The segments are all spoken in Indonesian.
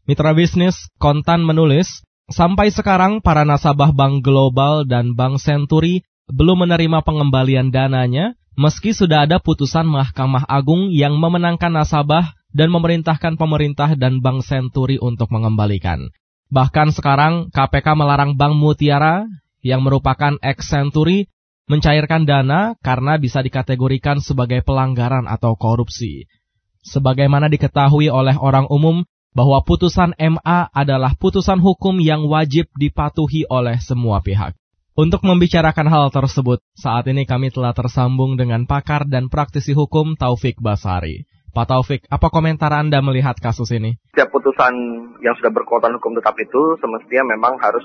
Mitra bisnis Kontan menulis, sampai sekarang para nasabah Bank Global dan Bank Senturi belum menerima pengembalian dananya, meski sudah ada putusan Mahkamah Agung yang memenangkan nasabah dan memerintahkan pemerintah dan Bank Senturi untuk mengembalikan. Bahkan sekarang KPK melarang Bank Mutiara yang merupakan ex-Senturi mencairkan dana karena bisa dikategorikan sebagai pelanggaran atau korupsi. Sebagaimana diketahui oleh orang umum bahwa putusan MA adalah putusan hukum yang wajib dipatuhi oleh semua pihak. Untuk membicarakan hal tersebut, saat ini kami telah tersambung dengan pakar dan praktisi hukum Taufik Basari. Pak Taufik, apa komentar Anda melihat kasus ini? Setiap putusan yang sudah berkekuatan hukum tetap itu semestinya memang harus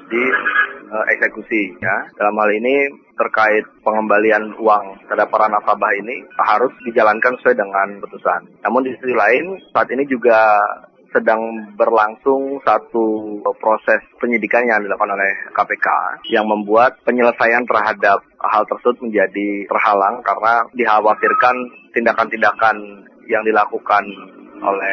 dieksekusi. Ya. Dalam hal ini terkait pengembalian uang terhadap para nasabah ini harus dijalankan sesuai dengan putusan. Namun di sisi lain, saat ini juga sedang berlangsung satu proses penyidikan yang dilakukan oleh KPK yang membuat penyelesaian terhadap hal tersebut menjadi terhalang karena dikhawatirkan tindakan-tindakan yang dilakukan oleh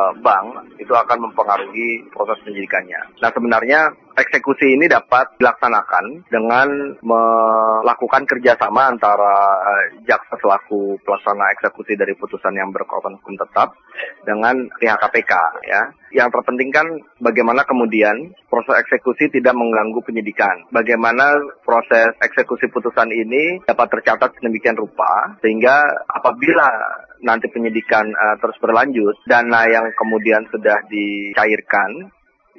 bank itu akan mempengaruhi proses penyidikannya. Nah, sebenarnya eksekusi ini dapat dilaksanakan dengan melakukan kerjasama antara jaksa selaku pelaksana eksekusi dari putusan yang berkekuatan hukum tetap dengan pihak KPK. Ya, yang terpenting kan bagaimana kemudian proses eksekusi tidak mengganggu penyidikan. Bagaimana proses eksekusi putusan ini dapat tercatat sedemikian rupa sehingga apabila nanti penyidikan terus berlanjut, dana yang kemudian sudah dicairkan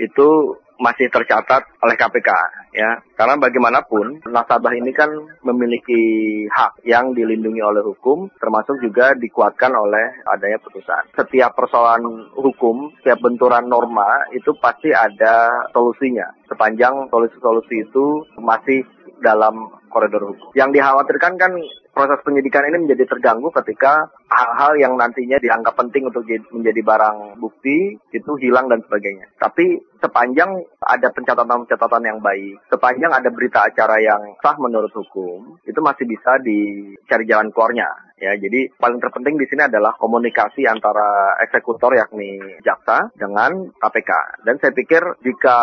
itu masih tercatat oleh KPK, ya. Karena bagaimanapun nasabah ini kan memiliki hak yang dilindungi oleh hukum, termasuk juga dikuatkan oleh adanya putusan. Setiap persoalan hukum, setiap benturan norma itu pasti ada solusinya, sepanjang solusi-solusi itu masih dalam koridor hukum. Yang dikhawatirkan kan proses penyidikan ini menjadi terganggu ketika hal-hal yang nantinya dianggap penting untuk menjadi barang bukti itu hilang dan sebagainya. Tapi sepanjang ada pencatatan-pencatatan yang baik, sepanjang ada berita acara yang sah menurut hukum, itu masih bisa dicari jalan keluarnya. Ya, jadi paling terpenting di sini adalah komunikasi antara eksekutor yakni jaksa dengan KPK. Dan saya pikir jika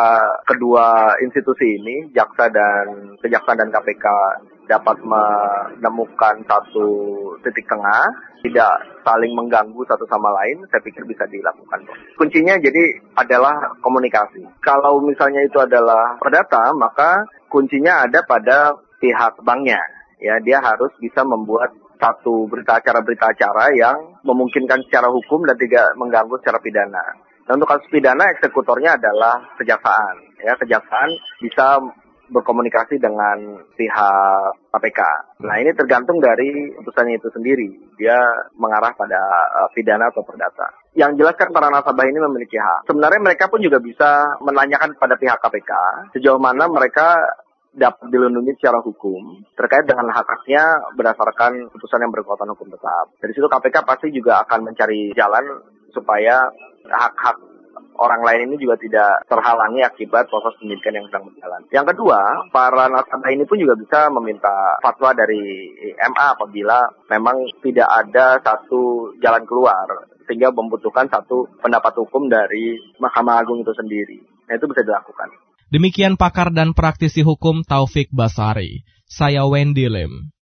kedua institusi ini, kejaksaan dan KPK dapat menemukan satu titik tengah, tidak saling mengganggu satu sama lain, saya pikir bisa dilakukan. Kuncinya jadi adalah komunikasi. Kalau misalnya itu adalah perdata, maka kuncinya ada pada pihak banknya. Ya, dia harus bisa membuat satu berita acara yang memungkinkan secara hukum dan tidak mengganggu secara pidana. Dan untuk kasus pidana, eksekutornya adalah kejaksaan. Ya, kejaksaan bisa berkomunikasi dengan pihak KPK. Nah, ini tergantung dari putusannya itu sendiri. Dia mengarah pada pidana atau perdata. Yang jelas kan para nasabah ini memiliki hak. Sebenarnya mereka pun juga bisa menanyakan kepada pihak KPK sejauh mana mereka dapat dilindungi secara hukum terkait dengan hak-haknya berdasarkan putusan yang berkekuatan hukum tetap. Dari situ KPK pasti juga akan mencari jalan supaya hak-hak orang lain ini juga tidak terhalangi akibat proses penyidikan yang sedang berjalan. Yang kedua, para nasabah ini pun juga bisa meminta fatwa dari MA apabila memang tidak ada satu jalan keluar sehingga membutuhkan satu pendapat hukum dari Mahkamah Agung itu sendiri. Nah, itu bisa dilakukan. Demikian pakar dan praktisi hukum Taufik Basari. Saya Wendy Lim.